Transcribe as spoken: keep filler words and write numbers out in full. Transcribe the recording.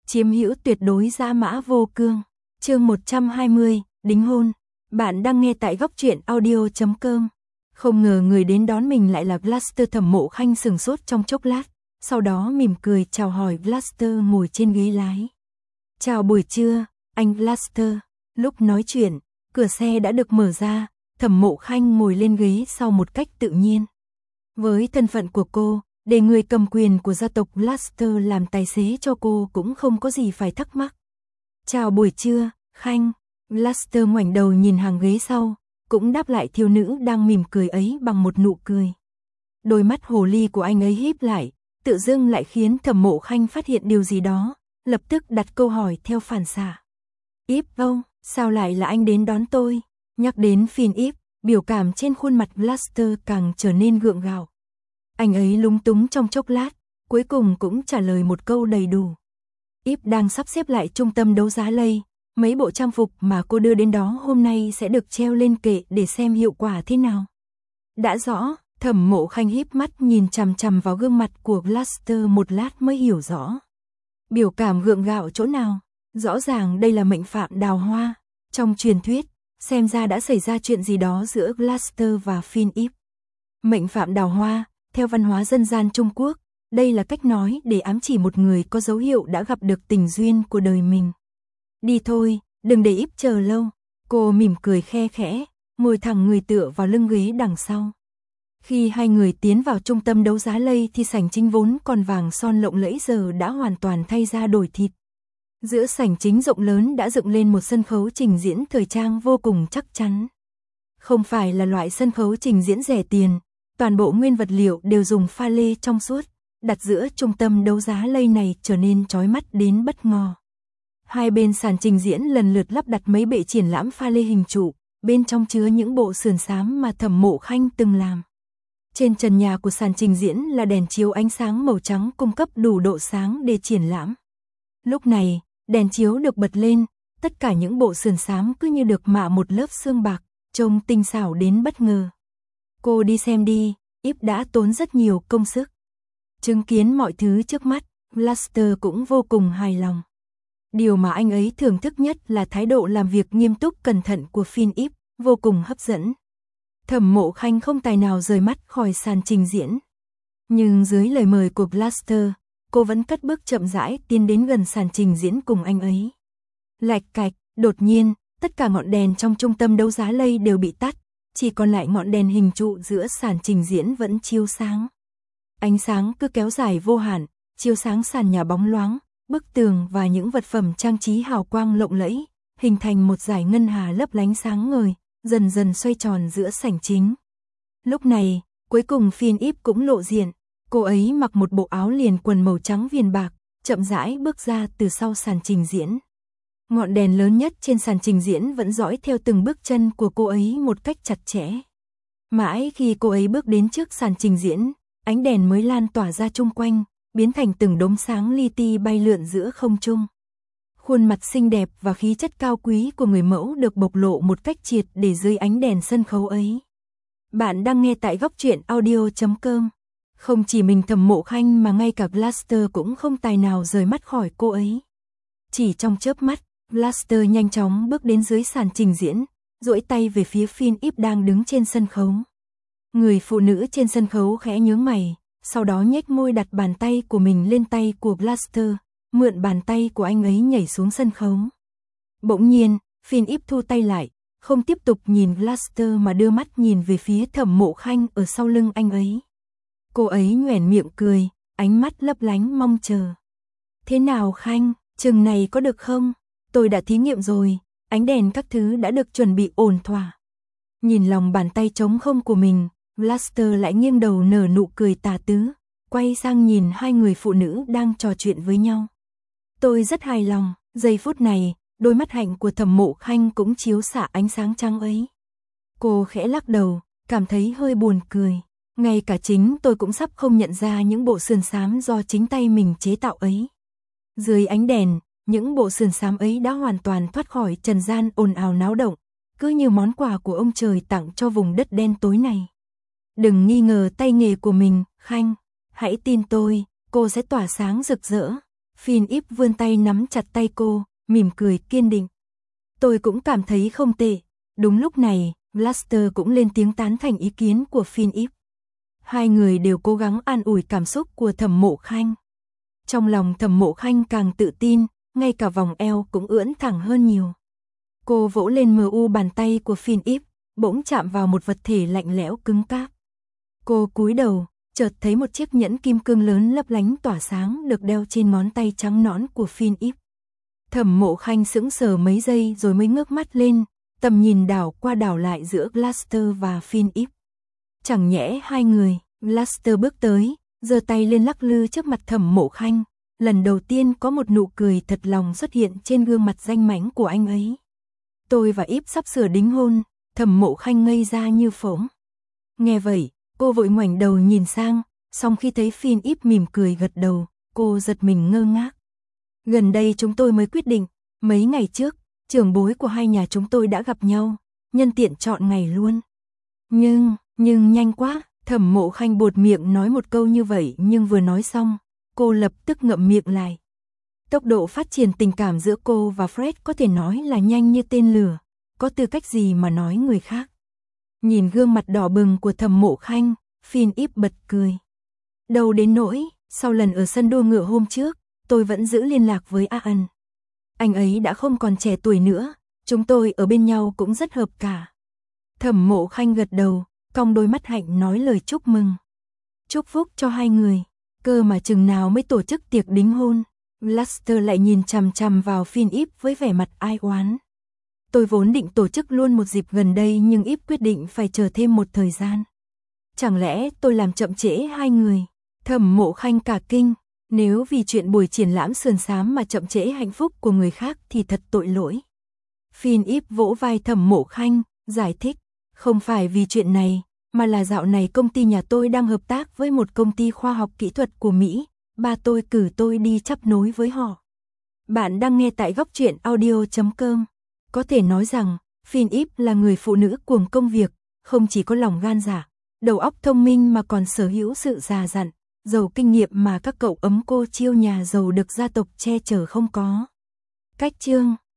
chiếm hữu tuyệt đối dã mã vô cương. Chương một trăm hai mươi, đính hôn. Bạn đang nghe tại góc truyện audio chấm com. Không ngờ người đến đón mình lại là Vlaster. Thẩm Mộ Khanh sừng sốt trong chốc lát, sau đó mỉm cười chào hỏi Vlaster ngồi trên ghế lái. Chào buổi trưa, anh Vlaster. Lúc nói chuyện, cửa xe đã được mở ra, Thẩm Mộ Khanh ngồi lên ghế sau một cách tự nhiên. Với thân phận của cô, để người cầm quyền của gia tộc Vlaster làm tài xế cho cô cũng không có gì phải thắc mắc. Chào buổi trưa, Khanh. Vlaster ngoảnh đầu nhìn hàng ghế sau, cũng đáp lại thiếu nữ đang mỉm cười ấy bằng một nụ cười. Đôi mắt hồ ly của anh ấy híp lại, tự dưng lại khiến Thẩm Mộ Khanh phát hiện điều gì đó, lập tức đặt câu hỏi theo phản xạ. Íp ông, sao lại là anh đến đón tôi? Nhắc đến Phin Íp, biểu cảm trên khuôn mặt Vlaster càng trở nên gượng gạo. Anh ấy lúng túng trong chốc lát, cuối cùng cũng trả lời một câu đầy đủ. Íp đang sắp xếp lại trung tâm đấu giá Lay, mấy bộ trang phục mà cô đưa đến đó hôm nay sẽ được treo lên kệ để xem hiệu quả thế nào. Đã rõ, Thẩm Mộ Khanh híp mắt nhìn chằm chằm vào gương mặt của Vlaster một lát mới hiểu rõ. Biểu cảm gượng gạo chỗ nào? Rõ ràng đây là mệnh phạm đào hoa. Trong truyền thuyết, xem ra đã xảy ra chuyện gì đó giữa Vlaster và Phin Íp. Mệnh phạm đào hoa, theo văn hóa dân gian Trung Quốc, đây là cách nói để ám chỉ một người có dấu hiệu đã gặp được tình duyên của đời mình. Đi thôi, đừng để Íp chờ lâu. Cô mỉm cười khe khẽ, ngồi thẳng người tựa vào lưng ghế đằng sau. Khi hai người tiến vào trung tâm đấu giá Lay thì sảnh chính vốn còn vàng son lộng lẫy giờ đã hoàn toàn thay ra đổi thịt. Giữa sảnh chính rộng lớn đã dựng lên một sân khấu trình diễn thời trang vô cùng chắc chắn. Không phải là loại sân khấu trình diễn rẻ tiền, toàn bộ nguyên vật liệu đều dùng pha lê trong suốt, đặt giữa trung tâm đấu giá Lay này trở nên chói mắt đến bất ngờ. Hai bên sàn trình diễn lần lượt lắp đặt mấy bệ triển lãm pha lê hình trụ, bên trong chứa những bộ sườn xám mà Thẩm Mộ Khanh từng làm. Trên trần nhà của sàn trình diễn là đèn chiếu ánh sáng màu trắng cung cấp đủ độ sáng để triển lãm. Lúc này, đèn chiếu được bật lên, tất cả những bộ sườn xám cứ như được mạ một lớp sương bạc, trông tinh xảo đến bất ngờ. Cô đi xem đi, Íp đã tốn rất nhiều công sức. Chứng kiến mọi thứ trước mắt, Vlaster cũng vô cùng hài lòng. Điều mà anh ấy thưởng thức nhất là thái độ làm việc nghiêm túc cẩn thận của Phin Íp, vô cùng hấp dẫn. Thẩm Mộ Khanh không tài nào rời mắt khỏi sàn trình diễn. Nhưng dưới lời mời của Vlaster, cô vẫn cất bước chậm rãi tiến đến gần sàn trình diễn cùng anh ấy. Lạch cạch, đột nhiên, tất cả ngọn đèn trong trung tâm đấu giá Lay đều bị tắt, chỉ còn lại ngọn đèn hình trụ giữa sàn trình diễn vẫn chiếu sáng. Ánh sáng cứ kéo dài vô hạn, chiếu sáng sàn nhà bóng loáng, bức tường và những vật phẩm trang trí hào quang lộng lẫy, hình thành một dải ngân hà lấp lánh sáng ngời, dần dần xoay tròn giữa sảnh chính. Lúc này, cuối cùng Phin Íp cũng lộ diện, cô ấy mặc một bộ áo liền quần màu trắng viền bạc, chậm rãi bước ra từ sau sàn trình diễn. Ngọn đèn lớn nhất trên sàn trình diễn vẫn dõi theo từng bước chân của cô ấy một cách chặt chẽ. Mãi khi cô ấy bước đến trước sàn trình diễn, ánh đèn mới lan tỏa ra chung quanh, biến thành từng đốm sáng li ti bay lượn giữa không trung. Khuôn mặt xinh đẹp và khí chất cao quý của người mẫu được bộc lộ một cách triệt để dưới ánh đèn sân khấu ấy. Bạn đang nghe tại góc truyện audio chấm com. Không chỉ mình Thẩm Mộ Khanh mà ngay cả Vlaster cũng không tài nào rời mắt khỏi cô ấy. Chỉ trong chớp mắt, Vlaster nhanh chóng bước đến dưới sàn trình diễn, duỗi tay về phía Phin Íp đang đứng trên sân khấu. Người phụ nữ trên sân khấu khẽ nhướng mày, sau đó nhếch môi đặt bàn tay của mình lên tay của Vlaster, mượn bàn tay của anh ấy nhảy xuống sân khấu. Bỗng nhiên, Phin Íp thu tay lại, không tiếp tục nhìn Vlaster mà đưa mắt nhìn về phía Thẩm Mộ Khanh ở sau lưng anh ấy. Cô ấy nhoẻn miệng cười, ánh mắt lấp lánh mong chờ. Thế nào Khanh, chừng này có được không? Tôi đã thí nghiệm rồi, ánh đèn các thứ đã được chuẩn bị ổn thỏa. Nhìn lòng bàn tay trống không của mình, Vlaster lại nghiêng đầu nở nụ cười tà tứ, quay sang nhìn hai người phụ nữ đang trò chuyện với nhau. Tôi rất hài lòng, giây phút này, đôi mắt hạnh của Thẩm Mộ Khanh cũng chiếu xạ ánh sáng trắng ấy. Cô khẽ lắc đầu, cảm thấy hơi buồn cười. Ngay cả chính tôi cũng sắp không nhận ra những bộ sườn xám do chính tay mình chế tạo ấy. Dưới ánh đèn, những bộ sườn xám ấy đã hoàn toàn thoát khỏi trần gian ồn ào náo động, cứ như món quà của ông trời tặng cho vùng đất đen tối này. Đừng nghi ngờ tay nghề của mình, Khanh. Hãy tin tôi, cô sẽ tỏa sáng rực rỡ. Philip vươn tay nắm chặt tay cô, mỉm cười kiên định. Tôi cũng cảm thấy không tệ. Đúng lúc này, Glaster cũng lên tiếng tán thành ý kiến của Philip. Hai người đều cố gắng an ủi cảm xúc của Thẩm Mộ Khanh. Trong lòng Thẩm Mộ Khanh càng tự tin, ngay cả vòng eo cũng ưỡn thẳng hơn nhiều. Cô vỗ lên mờ u bàn tay của Philip, bỗng chạm vào một vật thể lạnh lẽo cứng cáp. Cô cúi đầu, chợt thấy một chiếc nhẫn kim cương lớn lấp lánh tỏa sáng được đeo trên ngón tay trắng nõn của Philip. Thẩm Mộ Khanh sững sờ mấy giây rồi mới ngước mắt lên, tầm nhìn đảo qua đảo lại giữa Glaster và Philip. Chẳng nhẽ hai người. Glaster bước tới, giơ tay lên lắc lư trước mặt Thẩm Mộ Khanh. Lần đầu tiên có một nụ cười thật lòng xuất hiện trên gương mặt danh mãnh của anh ấy. Tôi và Íp sắp sửa đính hôn. Thẩm Mộ Khanh ngây ra như phỗng. Nghe vậy, cô vội ngoảnh đầu nhìn sang, song khi thấy Philip mỉm cười gật đầu, cô giật mình ngơ ngác. Gần đây chúng tôi mới quyết định, mấy ngày trước, trưởng bối của hai nhà chúng tôi đã gặp nhau, nhân tiện chọn ngày luôn. Nhưng, nhưng nhanh quá, Thẩm Mộ Khanh buột miệng nói một câu như vậy nhưng vừa nói xong, cô lập tức ngậm miệng lại. Tốc độ phát triển tình cảm giữa cô và Fred có thể nói là nhanh như tên lửa, có tư cách gì mà nói người khác. Nhìn gương mặt đỏ bừng của Thẩm Mộ Khanh, Philip bật cười. Đâu đến nỗi, sau lần ở sân đua ngựa hôm trước, tôi vẫn giữ liên lạc với Ian. Anh ấy đã không còn trẻ tuổi nữa, chúng tôi ở bên nhau cũng rất hợp cả. Thẩm Mộ Khanh gật đầu, cong đôi mắt hạnh nói lời chúc mừng. Chúc phúc cho hai người, cơ mà chừng nào mới tổ chức tiệc đính hôn. Glaster lại nhìn chằm chằm vào Philip với vẻ mặt ai oán. Tôi vốn định tổ chức luôn một dịp gần đây nhưng Íp quyết định phải chờ thêm một thời gian. Chẳng lẽ tôi làm chậm trễ hai người? Thẩm Mộ Khanh cả kinh, nếu vì chuyện buổi triển lãm sườn xám mà chậm trễ hạnh phúc của người khác thì thật tội lỗi. Philip vỗ vai Thẩm Mộ Khanh, giải thích, không phải vì chuyện này, mà là dạo này công ty nhà tôi đang hợp tác với một công ty khoa học kỹ thuật của Mỹ, ba tôi cử tôi đi chấp nối với họ. Bạn đang nghe tại góc truyện audio chấm com. Có thể nói rằng, Philip là người phụ nữ cuồng công việc, không chỉ có lòng gan dạ, đầu óc thông minh mà còn sở hữu sự già dặn, giàu kinh nghiệm mà các cậu ấm cô chiêu nhà giàu được gia tộc che chở không có. Cách chương